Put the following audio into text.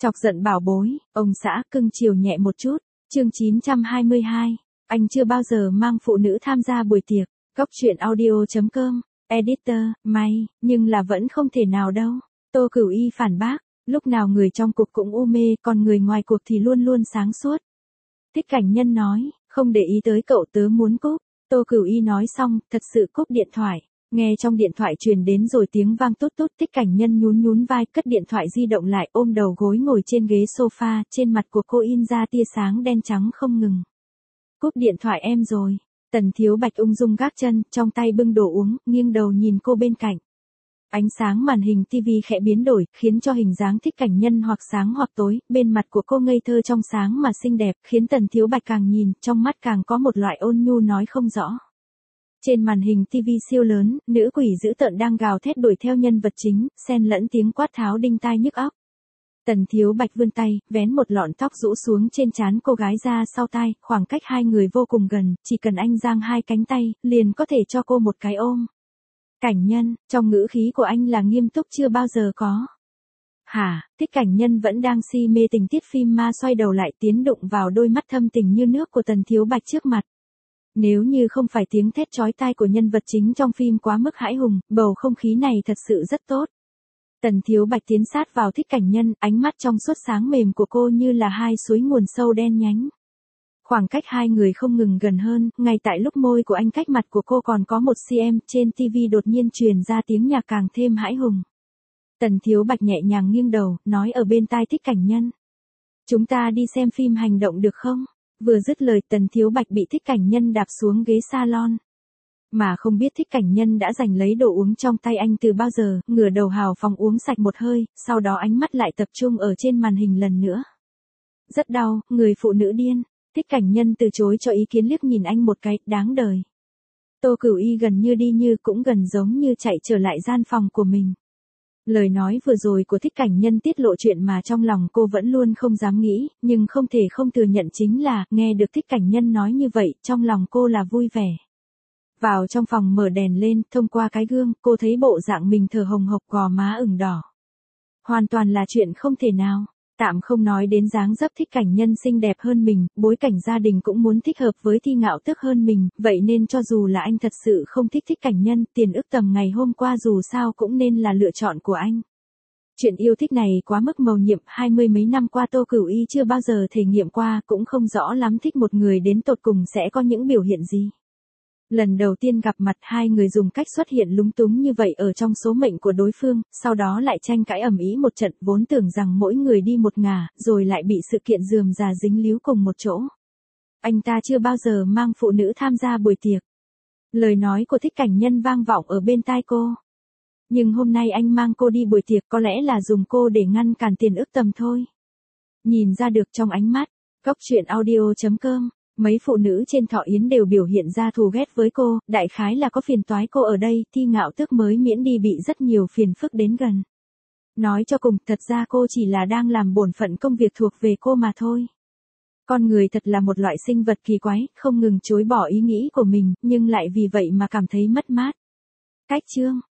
Chọc giận bảo bối, ông xã cưng chiều nhẹ một chút. Chương 922. Anh chưa bao giờ mang phụ nữ tham gia buổi tiệc. Góc truyện audio.com. Editor, may, nhưng là vẫn không thể nào đâu. Tô Cửu Y phản bác, lúc nào người trong cuộc cũng u mê, còn người ngoài cuộc thì luôn luôn sáng suốt. Thích Cảnh Nhân nói, không để ý tới cậu, tớ muốn cúp. Tô Cửu Y nói xong, thật sự cúp điện thoại. Nghe trong điện thoại truyền đến rồi tiếng vang tút tút. Thích Cảnh Nhân nhún nhún vai, cất điện thoại di động lại, ôm đầu gối ngồi trên ghế sofa, trên mặt của cô in ra tia sáng đen trắng không ngừng. Cúp điện thoại em rồi. Tần Thiếu Bạch ung dung gác chân, trong tay bưng đồ uống, nghiêng đầu nhìn cô bên cạnh. Ánh sáng màn hình TV khẽ biến đổi, khiến cho hình dáng Thích Cảnh Nhân hoặc sáng hoặc tối, bên mặt của cô ngây thơ trong sáng mà xinh đẹp, khiến Tần Thiếu Bạch càng nhìn, trong mắt càng có một loại ôn nhu nói không rõ. Trên màn hình TV siêu lớn, nữ quỷ dữ tợn đang gào thét đuổi theo nhân vật chính, xen lẫn tiếng quát tháo đinh tai nhức óc. Tần Thiếu Bạch vươn tay, vén một lọn tóc rũ xuống trên trán cô gái ra sau tai, khoảng cách hai người vô cùng gần, chỉ cần anh giang hai cánh tay, liền có thể cho cô một cái ôm. Cảnh Nhân, trong ngữ khí của anh là nghiêm túc chưa bao giờ có. Hả, Thích Cảnh Nhân vẫn đang si mê tình tiết phim ma, xoay đầu lại tiến đụng vào đôi mắt thâm tình như nước của Tần Thiếu Bạch trước mặt. Nếu như không phải tiếng thét chói tai của nhân vật chính trong phim quá mức hãi hùng, bầu không khí này thật sự rất tốt. Tần Thiếu Bạch tiến sát vào Thích Cảnh Nhân, ánh mắt trong suốt sáng mềm của cô như là hai suối nguồn sâu đen nhánh. Khoảng cách hai người không ngừng gần hơn, ngay tại lúc môi của anh cách mặt của cô còn có 1 cm, trên TV đột nhiên truyền ra tiếng nhạc càng thêm hãi hùng. Tần Thiếu Bạch nhẹ nhàng nghiêng đầu, nói ở bên tai Thích Cảnh Nhân. Chúng ta đi xem phim hành động được không? Vừa dứt lời, Tần Thiếu Bạch bị Thích Cảnh Nhân đạp xuống ghế salon. Mà không biết Thích Cảnh Nhân đã giành lấy đồ uống trong tay anh từ bao giờ, ngửa đầu hào phóng uống sạch một hơi, sau đó ánh mắt lại tập trung ở trên màn hình lần nữa. Rất đau, người phụ nữ điên. Thích Cảnh Nhân từ chối cho ý kiến, liếc nhìn anh một cái, đáng đời. Tô Cửu Y gần như đi như cũng gần giống như chạy trở lại gian phòng của mình. Lời nói vừa rồi của Thích Cảnh Nhân tiết lộ chuyện mà trong lòng cô vẫn luôn không dám nghĩ, nhưng không thể không thừa nhận chính là, nghe được Thích Cảnh Nhân nói như vậy, trong lòng cô là vui vẻ. Vào trong phòng mở đèn lên, thông qua cái gương, cô thấy bộ dạng mình thở hồng hộc, gò má ửng đỏ. Hoàn toàn là chuyện không thể nào. Tạm không nói đến dáng dấp Thích Cảnh Nhân xinh đẹp hơn mình, bối cảnh gia đình cũng muốn thích hợp với Thi Ngạo Tước hơn mình, vậy nên cho dù là anh thật sự không thích Thích Cảnh Nhân, tiền ức tầm ngày hôm qua dù sao cũng nên là lựa chọn của anh. Chuyện yêu thích này quá mức mầu nhiệm, 20 mấy năm qua Tô Cửu Y chưa bao giờ thể nghiệm qua, cũng không rõ lắm thích một người đến tột cùng sẽ có những biểu hiện gì. Lần đầu tiên gặp mặt, hai người dùng cách xuất hiện lúng túng như vậy ở trong số mệnh của đối phương, sau đó lại tranh cãi ầm ĩ một trận, vốn tưởng rằng mỗi người đi một ngả, rồi lại bị sự kiện rườm rà dính líu cùng một chỗ. Anh ta chưa bao giờ mang phụ nữ tham gia buổi tiệc. Lời nói của Thích Cảnh Nhân vang vọng ở bên tai cô. Nhưng hôm nay anh mang cô đi buổi tiệc, có lẽ là dùng cô để ngăn cản tiền ức tầm thôi. Nhìn ra được trong ánh mắt. Góc truyện audio.com. Mấy phụ nữ trên thọ yến đều biểu hiện ra thù ghét với cô, đại khái là có phiền toái cô ở đây, Thi Ngạo Tước mới miễn đi bị rất nhiều phiền phức đến gần. Nói cho cùng, thật ra cô chỉ là đang làm bổn phận công việc thuộc về cô mà thôi. Con người thật là một loại sinh vật kỳ quái, không ngừng chối bỏ ý nghĩ của mình, nhưng lại vì vậy mà cảm thấy mất mát. Cách chương.